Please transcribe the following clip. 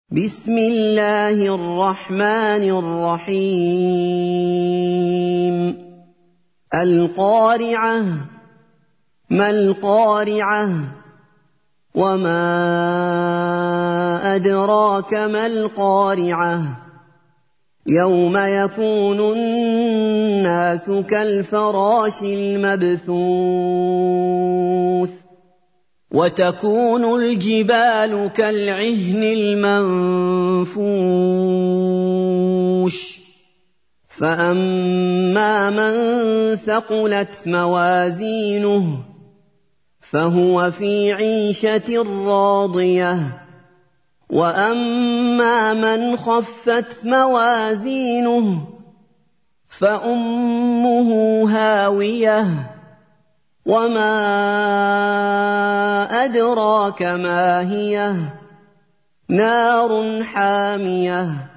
بسم الله الرحمن الرحيم القارعة ما القارعة وما أدراك ما القارعة يوم يكون الناس كالفراش المبثوث وتكون الجبال كالعهن المنفوش فأما من ثقلت موازينه فهو في عيشة راضية وأما من خفت موازينه فأمه هاوية وما أدراك ما هي نار حامية